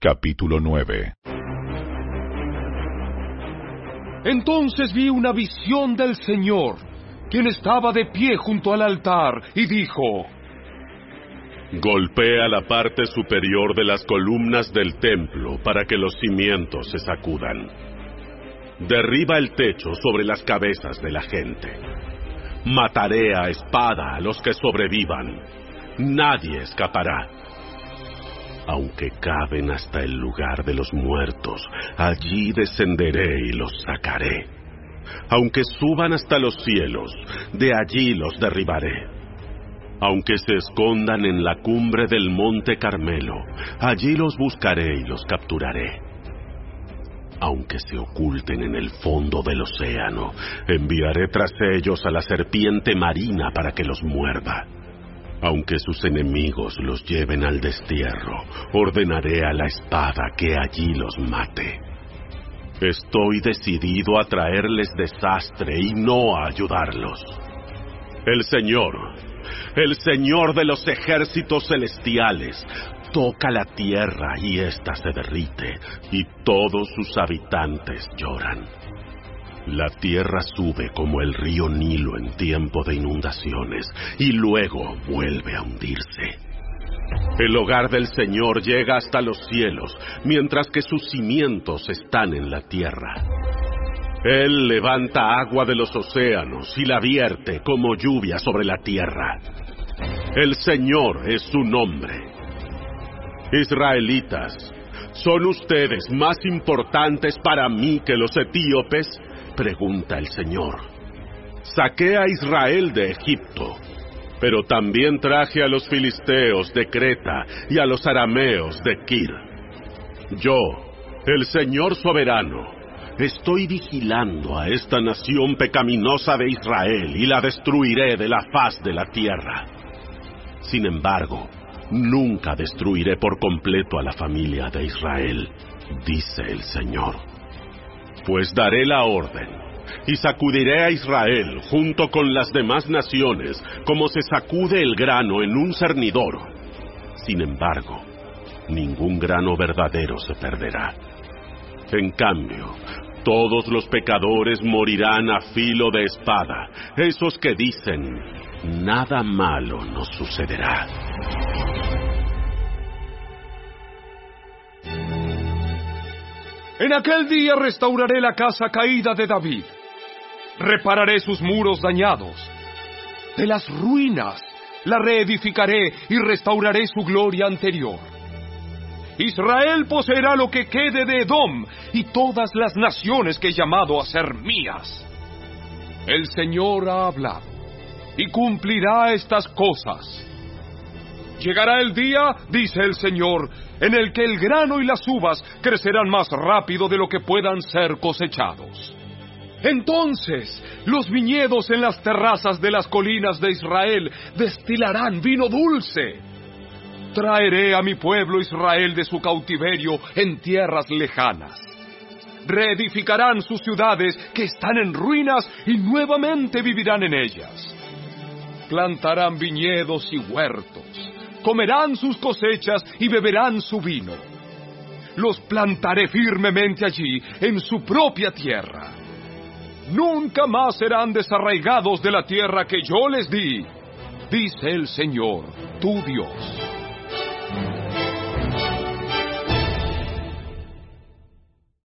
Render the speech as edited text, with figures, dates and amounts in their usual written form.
Capítulo 9. Entonces vi una visión del Señor, quien estaba de pie junto al altar, y dijo: Golpea la parte superior de las columnas del templo para que los cimientos se sacudan. Derriba el techo sobre las cabezas de la gente. Mataré a espada a los que sobrevivan. Nadie escapará. Aunque caben hasta el lugar de los muertos, allí descenderé y los sacaré. Aunque suban hasta los cielos, de allí los derribaré. Aunque se escondan en la cumbre del monte Carmelo, allí los buscaré y los capturaré. Aunque se oculten en el fondo del océano, enviaré tras ellos a la serpiente marina para que los muerda. Aunque sus enemigos los lleven al destierro, ordenaré a la espada que allí los mate. Estoy decidido a traerles desastre y no a ayudarlos. El Señor de los ejércitos celestiales, toca la tierra y ésta se derrite, y todos sus habitantes lloran. La tierra sube como el río Nilo en tiempo de inundaciones, y luego vuelve a hundirse. El hogar del Señor llega hasta los cielos, mientras que sus cimientos están en la tierra. Él levanta agua de los océanos y la vierte como lluvia sobre la tierra. El Señor es su nombre. Israelitas, ¿son ustedes más importantes para mí que los etíopes?, pregunta el Señor. Saqué a Israel de Egipto, pero también traje a los filisteos de Creta y a los arameos de Kir. Yo, el Señor soberano, estoy vigilando a esta nación pecaminosa de Israel y la destruiré de la faz de la tierra. Sin embargo, nunca destruiré por completo a la familia de Israel, dice el Señor. Pues daré la orden, y sacudiré a Israel junto con las demás naciones, como se sacude el grano en un cernidor. Sin embargo, ningún grano verdadero se perderá. En cambio, todos los pecadores morirán a filo de espada, esos que dicen: nada malo nos sucederá. En aquel día restauraré la casa caída de David. Repararé sus muros dañados. De las ruinas la reedificaré y restauraré su gloria anterior. Israel poseerá lo que quede de Edom y todas las naciones que he llamado a ser mías. El Señor ha hablado y cumplirá estas cosas. Llegará el día, dice el Señor, en el que el grano y las uvas crecerán más rápido de lo que puedan ser cosechados. Entonces, los viñedos en las terrazas de las colinas de Israel destilarán vino dulce. Traeré a mi pueblo Israel de su cautiverio en tierras lejanas. Reedificarán sus ciudades que están en ruinas y nuevamente vivirán en ellas. Plantarán viñedos y huertos. Comerán sus cosechas y beberán su vino. Los plantaré firmemente allí, en su propia tierra. Nunca más serán desarraigados de la tierra que yo les di, dice el Señor, tu Dios.